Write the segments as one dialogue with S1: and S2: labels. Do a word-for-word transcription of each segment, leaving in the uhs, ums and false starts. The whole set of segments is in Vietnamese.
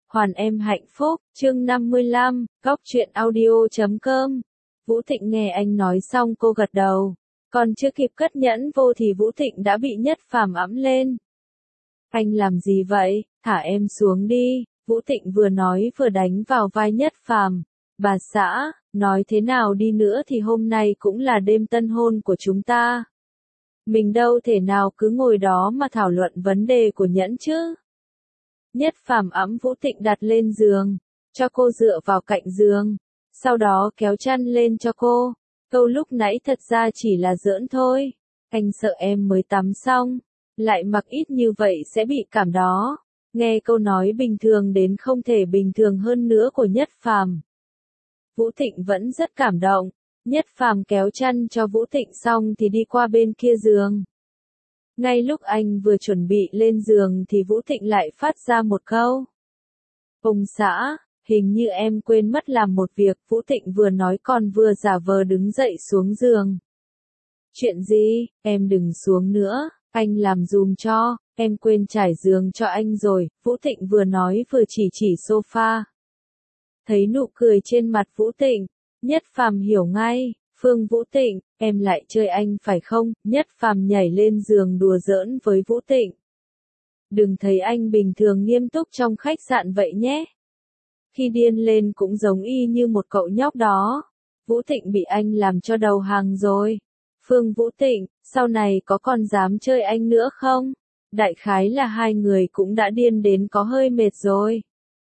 S1: Hoàn em hạnh phúc, chương năm mươi lăm, góc truyện audio chấm com. Vũ Thịnh nghe anh nói xong cô gật đầu. Còn chưa kịp cất nhẫn vô thì Vũ Thịnh đã bị Nhất Phàm ẵm lên. Anh làm gì vậy, thả em xuống đi, Vũ Thịnh vừa nói vừa đánh vào vai Nhất Phàm. Bà xã, nói thế nào đi nữa thì hôm nay cũng là đêm tân hôn của chúng ta. Mình đâu thể nào cứ ngồi đó mà thảo luận vấn đề của nhẫn chứ. Nhất Phàm ẵm Vũ Thịnh đặt lên giường, cho cô dựa vào cạnh giường, sau đó kéo chăn lên cho cô. Câu lúc nãy thật ra chỉ là giỡn thôi, anh sợ em mới tắm xong, lại mặc ít như vậy sẽ bị cảm đó. Nghe câu nói bình thường đến không thể bình thường hơn nữa của Nhất Phàm. Vũ Thịnh vẫn rất cảm động, Nhất Phàm kéo chăn cho Vũ Thịnh xong thì đi qua bên kia giường. Ngay lúc anh vừa chuẩn bị lên giường thì Vũ Thịnh lại phát ra một câu. Ông xã, hình như em quên mất làm một việc, Vũ Thịnh vừa nói còn vừa giả vờ đứng dậy xuống giường. Chuyện gì, em đừng xuống nữa, anh làm giùm cho, em quên trải giường cho anh rồi, Vũ Thịnh vừa nói vừa chỉ chỉ sofa. Thấy nụ cười trên mặt Vũ Thịnh, Nhất Phàm hiểu ngay. Phương Vũ Thịnh, em lại chơi anh phải không? Nhất Phàm nhảy lên giường đùa giỡn với Vũ Thịnh. Đừng thấy anh bình thường nghiêm túc trong khách sạn vậy nhé. Khi điên lên cũng giống y như một cậu nhóc đó. Vũ Thịnh bị anh làm cho đầu hàng rồi. Phương Vũ Thịnh, sau này có còn dám chơi anh nữa không? Đại khái là hai người cũng đã điên đến có hơi mệt rồi.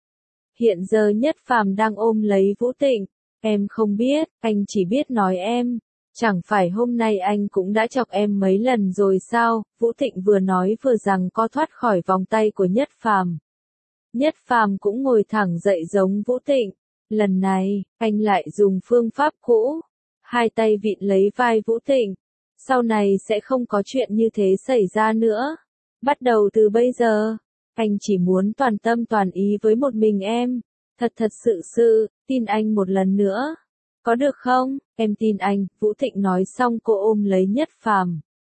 S1: Hiện giờ Nhất Phàm đang ôm lấy Vũ Thịnh. Em không biết, anh chỉ biết nói em. Chẳng phải hôm nay anh cũng đã chọc em mấy lần rồi sao? Vũ Thịnh vừa nói vừa giằng co thoát khỏi vòng tay của Nhất Phàm. Nhất Phàm cũng ngồi thẳng dậy giống Vũ Thịnh. Lần này, anh lại dùng phương pháp cũ. Hai tay vịn lấy vai Vũ Thịnh. Sau này sẽ không có chuyện như thế xảy ra nữa. Bắt đầu từ bây giờ, anh chỉ muốn toàn tâm toàn ý với một mình em. Thật thật sự sự, tin anh một lần nữa. Có được không? Em tin anh, Vũ Thịnh nói xong cô ôm lấy Nhất Phàm.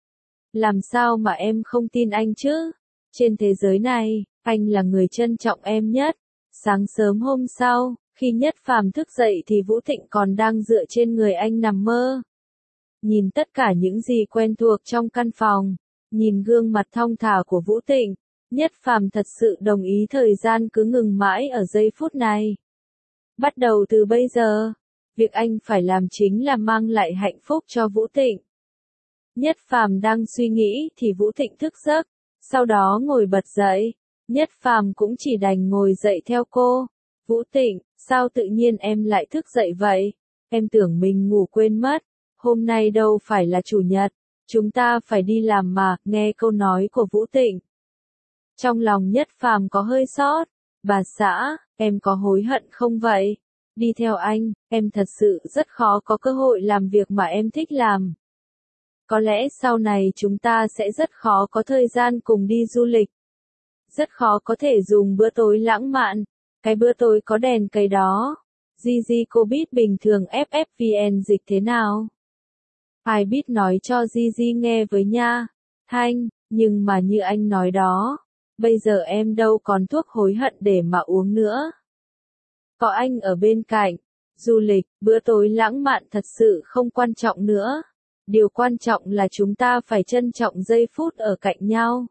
S1: Làm sao mà em không tin anh chứ? Trên thế giới này, anh là người trân trọng em nhất. Sáng sớm hôm sau, khi Nhất Phàm thức dậy thì Vũ Thịnh còn đang dựa trên người anh nằm mơ. Nhìn tất cả những gì quen thuộc trong căn phòng, nhìn gương mặt thong thả của Vũ Thịnh. Nhất Phàm thật sự đồng ý thời gian cứ ngừng mãi ở giây phút này. Bắt đầu từ bây giờ, việc anh phải làm chính là mang lại hạnh phúc cho Vũ Thịnh. Nhất Phàm đang suy nghĩ thì Vũ Thịnh thức giấc, sau đó ngồi bật dậy. Nhất Phàm cũng chỉ đành ngồi dậy theo cô. Vũ Thịnh, sao tự nhiên em lại thức dậy vậy? Em tưởng mình ngủ quên mất. Hôm nay đâu phải là chủ nhật, chúng ta phải đi làm mà. Nghe câu nói của Vũ Thịnh, trong lòng Nhất Phàm có hơi xót. Bà xã, em có hối hận không vậy? Đi theo anh, em thật sự rất khó có cơ hội làm việc mà em thích làm. Có lẽ sau này chúng ta sẽ rất khó có thời gian cùng đi du lịch. Rất khó có thể dùng bữa tối lãng mạn. Cái bữa tối có đèn cây đó. Gigi cô biết bình thường ép ép vê en dịch thế nào? Ai biết nói cho Gigi nghe với nha. Thanh, nhưng mà như anh nói đó. Bây giờ em đâu còn thuốc hối hận để mà uống nữa. Có anh ở bên cạnh, du lịch, bữa tối lãng mạn thật sự không quan trọng nữa. Điều quan trọng là chúng ta phải trân trọng giây phút ở cạnh nhau.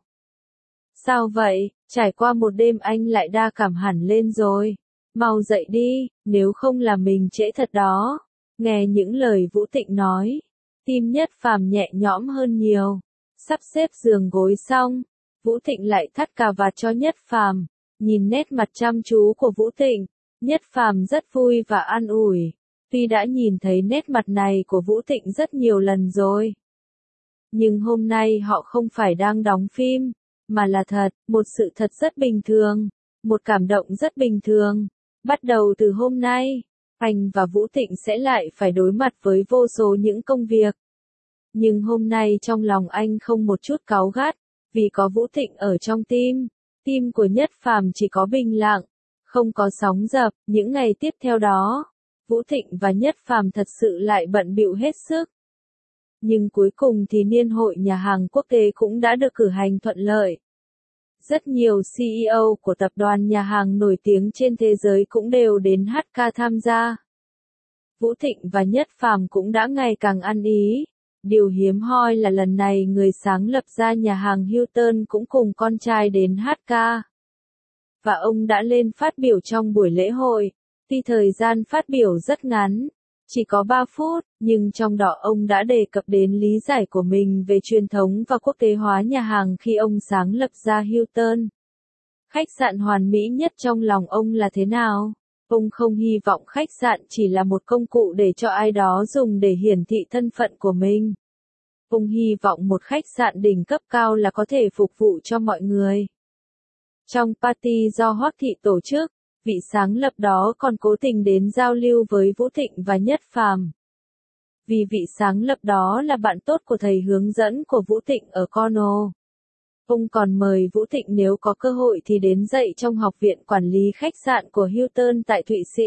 S1: Sao vậy, trải qua một đêm anh lại đa cảm hẳn lên rồi. Mau dậy đi, nếu không là mình trễ thật đó. Nghe những lời Vũ Thịnh nói, tim Nhất Phàm nhẹ nhõm hơn nhiều. Sắp xếp giường gối xong, Vũ Thịnh lại thắt cà vạt cho Nhất Phàm. Nhìn nét mặt chăm chú của Vũ Thịnh, Nhất Phàm rất vui và an ủi. Tuy đã nhìn thấy nét mặt này của Vũ Thịnh rất nhiều lần rồi. Nhưng hôm nay họ không phải đang đóng phim, mà là thật, một sự thật rất bình thường, một cảm động rất bình thường. Bắt đầu từ hôm nay, anh và Vũ Thịnh sẽ lại phải đối mặt với vô số những công việc. Nhưng hôm nay trong lòng anh không một chút cáu gắt. Vì có Vũ Thịnh ở trong tim, tim của Nhất Phàm chỉ có bình lặng, không có sóng dập. Những ngày tiếp theo đó, Vũ Thịnh và Nhất Phàm thật sự lại bận bịu hết sức. Nhưng cuối cùng thì niên hội nhà hàng quốc tế cũng đã được cử hành thuận lợi. Rất nhiều xê e ô của tập đoàn nhà hàng nổi tiếng trên thế giới cũng đều đến hát ca tham gia. Vũ Thịnh và Nhất Phàm cũng đã ngày càng ăn ý. Điều hiếm hoi là lần này người sáng lập ra nhà hàng Hilton cũng cùng con trai đến hát ca. Và ông đã lên phát biểu trong buổi lễ hội. Tuy thời gian phát biểu rất ngắn, chỉ có ba phút, nhưng trong đó ông đã đề cập đến lý giải của mình về truyền thống và quốc tế hóa nhà hàng khi ông sáng lập ra Hilton. Khách sạn hoàn mỹ nhất trong lòng ông là thế nào? Ông không hy vọng khách sạn chỉ là một công cụ để cho ai đó dùng để hiển thị thân phận của mình. Ông hy vọng một khách sạn đỉnh cấp cao là có thể phục vụ cho mọi người. Trong party do Hoắc Thị tổ chức, vị sáng lập đó còn cố tình đến giao lưu với Vũ Thịnh và Nhất Phàm. Vì vị sáng lập đó là bạn tốt của thầy hướng dẫn của Vũ Thịnh ở Cornell. Ông còn mời Vũ Thịnh nếu có cơ hội thì đến dạy trong học viện quản lý khách sạn của Hilton tại Thụy Sĩ.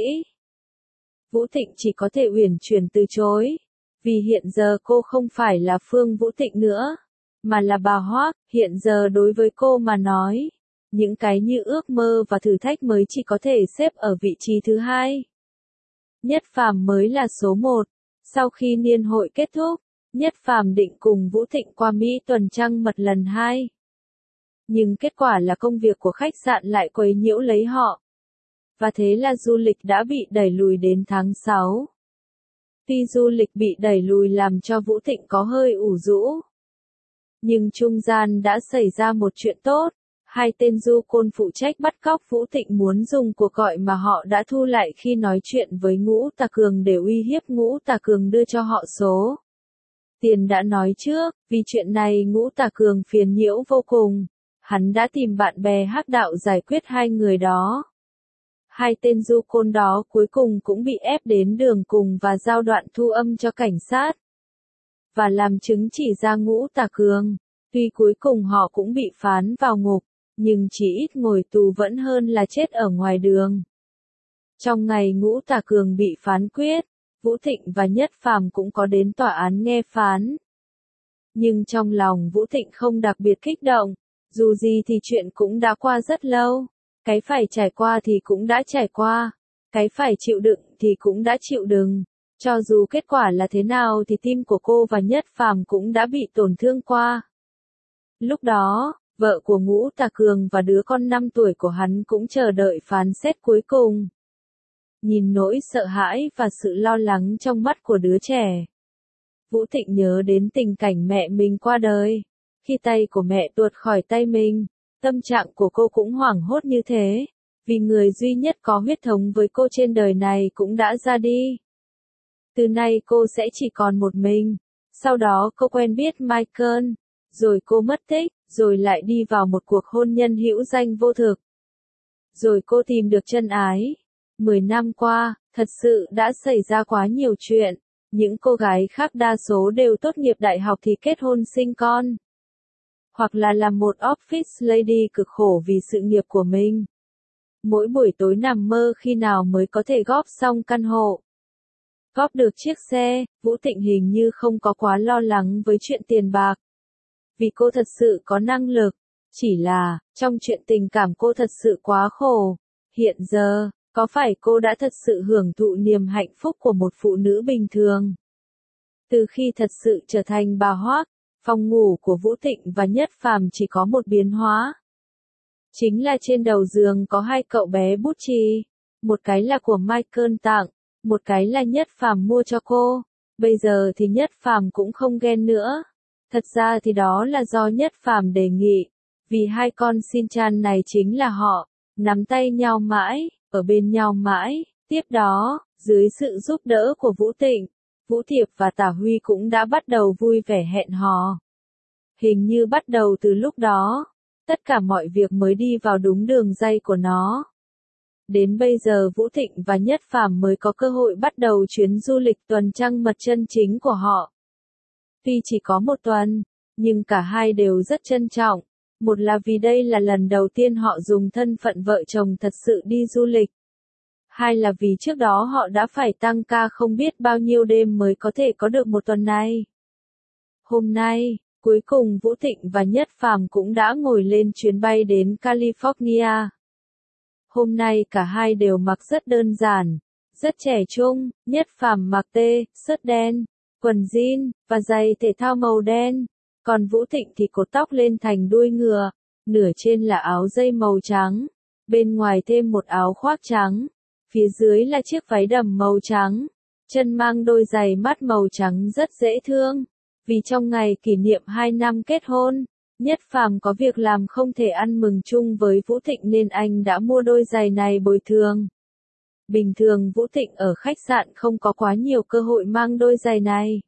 S1: Vũ Thịnh chỉ có thể uyển chuyển từ chối, vì hiện giờ cô không phải là Phương Vũ Thịnh nữa, mà là bà Hoắc. Hiện giờ đối với cô mà nói, những cái như ước mơ và thử thách mới chỉ có thể xếp ở vị trí thứ hai. Nhất Phàm mới là số một. Sau khi niên hội kết thúc, Nhất Phàm định cùng Vũ Thịnh qua Mỹ tuần trăng mật lần hai. Nhưng kết quả là công việc của khách sạn lại quấy nhiễu lấy họ. Và thế là du lịch đã bị đẩy lùi đến tháng sáu. Tuy du lịch bị đẩy lùi làm cho Vũ Thịnh có hơi ủ rũ, nhưng trung gian đã xảy ra một chuyện tốt. Hai tên du côn phụ trách bắt cóc Vũ Thịnh muốn dùng cuộc gọi mà họ đã thu lại khi nói chuyện với Ngũ Tà Cường để uy hiếp Ngũ Tà Cường đưa cho họ số tiền đã nói trước. Vì chuyện này Ngũ Tà Cường phiền nhiễu vô cùng. Hắn đã tìm bạn bè hắc đạo giải quyết hai người đó. Hai tên du côn đó cuối cùng cũng bị ép đến đường cùng và giao đoạn thu âm cho cảnh sát. Và làm chứng chỉ ra Ngũ Tà Cường. Tuy cuối cùng họ cũng bị phán vào ngục, nhưng chỉ ít ngồi tù vẫn hơn là chết ở ngoài đường. Trong ngày Ngũ Tà Cường bị phán quyết, Vũ Thịnh và Nhất Phàm cũng có đến tòa án nghe phán. Nhưng trong lòng Vũ Thịnh không đặc biệt kích động, dù gì thì chuyện cũng đã qua rất lâu, cái phải trải qua thì cũng đã trải qua, cái phải chịu đựng thì cũng đã chịu đựng. Cho dù kết quả là thế nào thì tim của cô và Nhất Phàm cũng đã bị tổn thương qua. Lúc đó, vợ của Ngũ Tà Cường và đứa con năm tuổi của hắn cũng chờ đợi phán xét cuối cùng. Nhìn nỗi sợ hãi và sự lo lắng trong mắt của đứa trẻ, Vũ Thịnh nhớ đến tình cảnh mẹ mình qua đời. Khi tay của mẹ tuột khỏi tay mình, tâm trạng của cô cũng hoảng hốt như thế, vì người duy nhất có huyết thống với cô trên đời này cũng đã ra đi. Từ nay cô sẽ chỉ còn một mình. Sau đó cô quen biết Michael, rồi cô mất tích, rồi lại đi vào một cuộc hôn nhân hữu danh vô thực. Rồi cô tìm được chân ái. Mười năm qua, thật sự đã xảy ra quá nhiều chuyện. Những cô gái khác đa số đều tốt nghiệp đại học thì kết hôn sinh con. Hoặc là làm một office lady cực khổ vì sự nghiệp của mình. Mỗi buổi tối nằm mơ khi nào mới có thể góp xong căn hộ. Góp được chiếc xe, Vũ Thịnh hình như không có quá lo lắng với chuyện tiền bạc. Vì cô thật sự có năng lực. Chỉ là, trong chuyện tình cảm cô thật sự quá khổ. Hiện giờ, có phải cô đã thật sự hưởng thụ niềm hạnh phúc của một phụ nữ bình thường? Từ khi thật sự trở thành bà Hoắc, phòng ngủ của Vũ Thịnh và Nhất Phàm chỉ có một biến hóa. Chính là trên đầu giường có hai cậu bé bút chì. Một cái là của Michael tặng, một cái là Nhất Phàm mua cho cô. Bây giờ thì Nhất Phàm cũng không ghen nữa. Thật ra thì đó là do Nhất Phàm đề nghị. Vì hai con Shin-chan này chính là họ. Nắm tay nhau mãi, ở bên nhau mãi. Tiếp đó, dưới sự giúp đỡ của Vũ Thịnh, Vũ Thiệp và Tả Huy cũng đã bắt đầu vui vẻ hẹn hò. Hình như bắt đầu từ lúc đó, tất cả mọi việc mới đi vào đúng đường ray của nó. Đến bây giờ Vũ Thịnh và Nhất Phàm mới có cơ hội bắt đầu chuyến du lịch tuần trăng mật chân chính của họ. Tuy chỉ có một tuần, nhưng cả hai đều rất trân trọng. Một là vì đây là lần đầu tiên họ dùng thân phận vợ chồng thật sự đi du lịch. Hai là vì trước đó họ đã phải tăng ca không biết bao nhiêu đêm mới có thể có được một tuần này. Hôm nay, Cuối cùng Vũ Thịnh và Nhất Phàm cũng đã ngồi lên chuyến bay đến California. Hôm nay cả hai đều mặc rất đơn giản, rất trẻ trung. Nhất Phàm mặc T-shirt đen, quần jean, và giày thể thao màu đen. Còn Vũ Thịnh thì cột tóc lên thành đuôi ngựa, nửa trên là áo dây màu trắng, bên ngoài thêm một áo khoác trắng, phía dưới là chiếc váy đầm màu trắng, chân mang đôi giày mắt màu trắng rất dễ thương. Vì trong ngày kỷ niệm hai năm kết hôn, Nhất Phàm có việc làm không thể ăn mừng chung với Vũ Thịnh nên anh đã mua đôi giày này bồi thường. Bình thường Vũ Thịnh ở khách sạn không có quá nhiều cơ hội mang đôi giày này.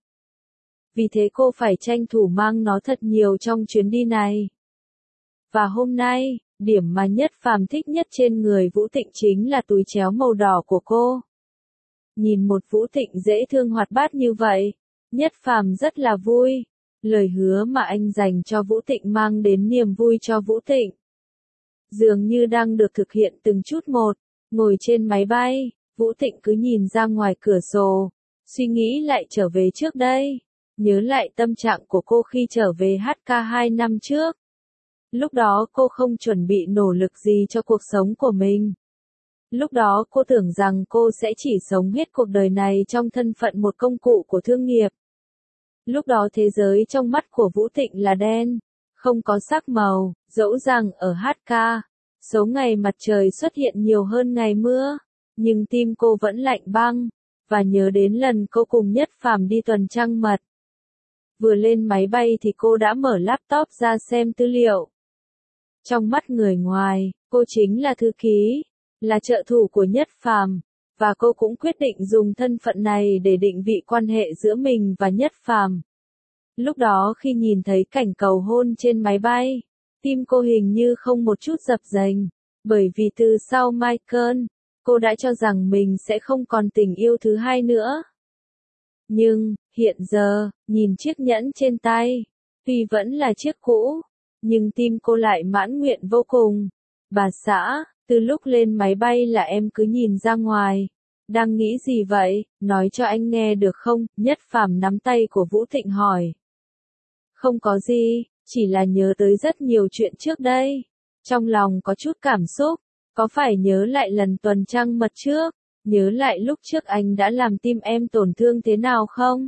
S1: Vì thế cô phải tranh thủ mang nó thật nhiều trong chuyến đi này. Và hôm nay, điểm mà Nhất Phàm thích nhất trên người Vũ Thịnh chính là túi chéo màu đỏ của cô. Nhìn một Vũ Thịnh dễ thương hoạt bát như vậy, Nhất Phàm rất là vui. Lời hứa mà anh dành cho Vũ Thịnh mang đến niềm vui cho Vũ Thịnh. Dường như đang được thực hiện từng chút một. Ngồi trên máy bay, Vũ Thịnh cứ nhìn ra ngoài cửa sổ, suy nghĩ lại trở về trước đây. Nhớ lại tâm trạng của cô khi trở về hát ca hai năm trước. Lúc đó cô không chuẩn bị nỗ lực gì cho cuộc sống của mình. Lúc đó cô tưởng rằng cô sẽ chỉ sống hết cuộc đời này trong thân phận một công cụ của thương nghiệp. Lúc đó thế giới trong mắt của Vũ Thịnh là đen, không có sắc màu, dẫu rằng ở hát ca, số ngày mặt trời xuất hiện nhiều hơn ngày mưa, nhưng tim cô vẫn lạnh băng, và nhớ đến lần cô cùng Nhất Phàm đi tuần trăng mật. Vừa lên máy bay thì cô đã mở laptop ra xem tư liệu. Trong mắt người ngoài, cô chính là thư ký, là trợ thủ của Nhất Phàm, và cô cũng quyết định dùng thân phận này để định vị quan hệ giữa mình và Nhất Phàm. Lúc đó khi nhìn thấy cảnh cầu hôn trên máy bay, tim cô hình như không một chút dập dềnh, bởi vì từ sau Michael, cô đã cho rằng mình sẽ không còn tình yêu thứ hai nữa. Nhưng, hiện giờ, nhìn chiếc nhẫn trên tay, tuy vẫn là chiếc cũ, nhưng tim cô lại mãn nguyện vô cùng. Bà xã, từ lúc lên máy bay là em cứ nhìn ra ngoài. Đang nghĩ gì vậy, nói cho anh nghe được không? Nhất Phàm nắm tay của Vũ Thịnh hỏi. Không có gì, chỉ là nhớ tới rất nhiều chuyện trước đây. Trong lòng có chút cảm xúc, có phải nhớ lại lần tuần trăng mật trước, nhớ lại lúc trước anh đã làm tim em tổn thương thế nào không?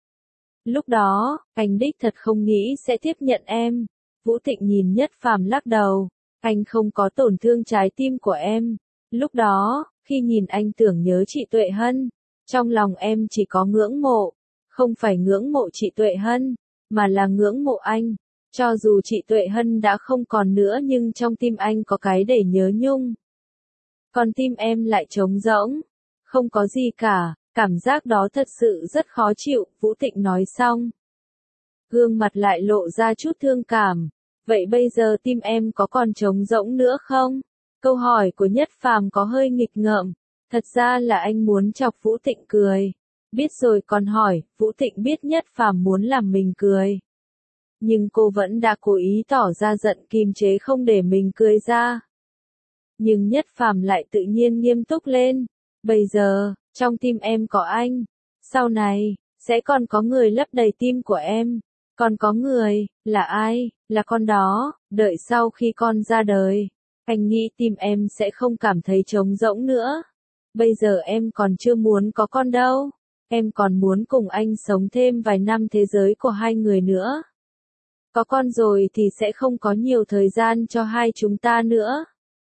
S1: Lúc đó, anh đích thật không nghĩ sẽ tiếp nhận em. Vũ Thịnh nhìn Nhất Phàm lắc đầu, anh không có tổn thương trái tim của em. Lúc đó, khi nhìn anh tưởng nhớ chị Tuệ Hân, trong lòng em chỉ có ngưỡng mộ, không phải ngưỡng mộ chị Tuệ Hân, mà là ngưỡng mộ anh. Cho dù chị Tuệ Hân đã không còn nữa nhưng trong tim anh có cái để nhớ nhung. Còn tim em lại trống rỗng, không có gì cả, cảm giác đó thật sự rất khó chịu, Vũ Thịnh nói xong. Gương mặt lại lộ ra chút thương cảm, vậy bây giờ tim em có còn trống rỗng nữa không? Câu hỏi của Nhất Phàm có hơi nghịch ngợm, thật ra là anh muốn chọc Vũ Thịnh cười. Biết rồi còn hỏi, Vũ Thịnh biết Nhất Phàm muốn làm mình cười. Nhưng cô vẫn đã cố ý tỏ ra giận kiềm chế không để mình cười ra. Nhưng Nhất Phàm lại tự nhiên nghiêm túc lên. Bây giờ, trong tim em có anh. Sau này, sẽ còn có người lấp đầy tim của em. Còn có người, là ai, là con đó, đợi sau khi con ra đời. Anh nghĩ tim em sẽ không cảm thấy trống rỗng nữa. Bây giờ em còn chưa muốn có con đâu. Em còn muốn cùng anh sống thêm vài năm thế giới của hai người nữa. Có con rồi thì sẽ không có nhiều thời gian cho hai chúng ta nữa.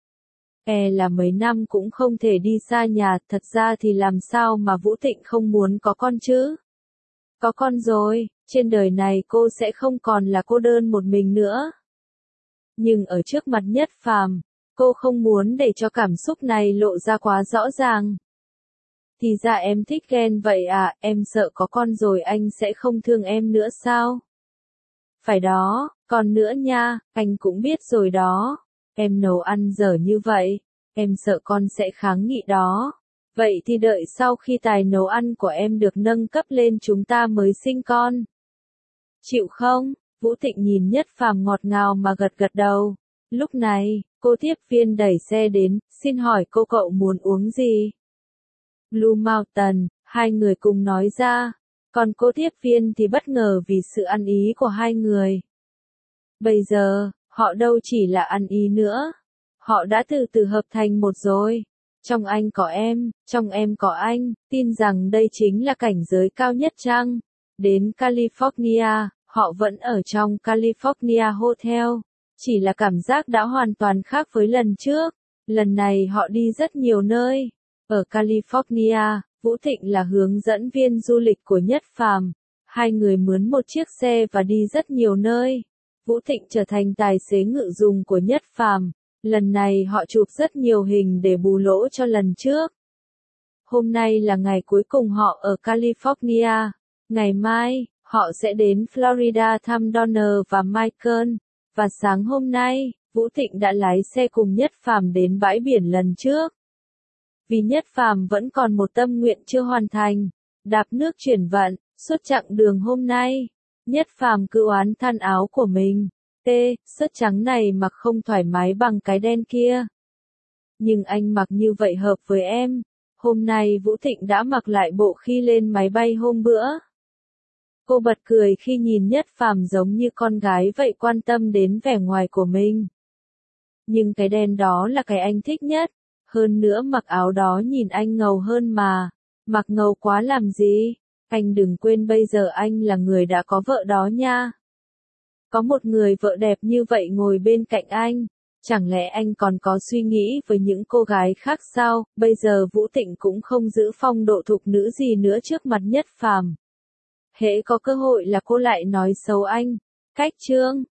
S1: E là mấy năm cũng không thể đi xa nhà, thật ra thì làm sao mà Vũ Thịnh không muốn có con chứ? Có con rồi, trên đời này cô sẽ không còn là cô đơn một mình nữa. Nhưng ở trước mặt Nhất Phàm, cô không muốn để cho cảm xúc này lộ ra quá rõ ràng. Thì ra em thích ghen vậy à, em sợ có con rồi anh sẽ không thương em nữa sao? Phải đó, còn nữa nha, anh cũng biết rồi đó. Em nấu ăn dở như vậy, em sợ con sẽ kháng nghị đó. Vậy thì đợi sau khi tài nấu ăn của em được nâng cấp lên chúng ta mới sinh con. Chịu không? Vũ Thịnh nhìn Nhất Phàm ngọt ngào mà gật gật đầu. Lúc này, cô tiếp viên đẩy xe đến, xin hỏi cô cậu muốn uống gì? Blue Mountain, hai người cùng nói ra. Còn cô tiếp viên thì bất ngờ vì sự ăn ý của hai người. Bây giờ, họ đâu chỉ là ăn ý nữa. Họ đã từ từ hợp thành một rồi. Trong anh có em, trong em có anh, tin rằng đây chính là cảnh giới cao nhất chăng? Đến California, họ vẫn ở trong California Hotel. Chỉ là cảm giác đã hoàn toàn khác với lần trước. Lần này họ đi rất nhiều nơi. Ở California, Vũ Thịnh là hướng dẫn viên du lịch của Nhất Phàm. Hai người mướn một chiếc xe và đi rất nhiều nơi. Vũ Thịnh trở thành tài xế ngự dùng của Nhất Phàm. Lần này họ chụp rất nhiều hình để bù lỗ cho lần trước. Hôm nay là ngày cuối cùng họ ở California. Ngày mai, họ sẽ đến Florida thăm Donner và Michael. Và sáng hôm nay, Vũ Thịnh đã lái xe cùng Nhất Phàm đến bãi biển lần trước. Vì Nhất Phàm vẫn còn một tâm nguyện chưa hoàn thành, đạp nước chuyển vận, suốt chặng đường hôm nay. Nhất Phàm cứ oán than áo của mình. Tê, sớt trắng này mặc không thoải mái bằng cái đen kia. Nhưng anh mặc như vậy hợp với em. Hôm nay Vũ Thịnh đã mặc lại bộ khi lên máy bay hôm bữa. Cô bật cười khi nhìn Nhất Phàm giống như con gái vậy quan tâm đến vẻ ngoài của mình. Nhưng cái đen đó là cái anh thích nhất. Hơn nữa mặc áo đó nhìn anh ngầu hơn mà. Mặc ngầu quá làm gì? Anh đừng quên bây giờ anh là người đã có vợ đó nha. Có một người vợ đẹp như vậy ngồi bên cạnh anh. Chẳng lẽ anh còn có suy nghĩ với những cô gái khác sao? Bây giờ Vũ Thịnh cũng không giữ phong độ thục nữ gì nữa trước mặt Nhất Phàm. Hễ có cơ hội là cô lại nói xấu anh. Cách chương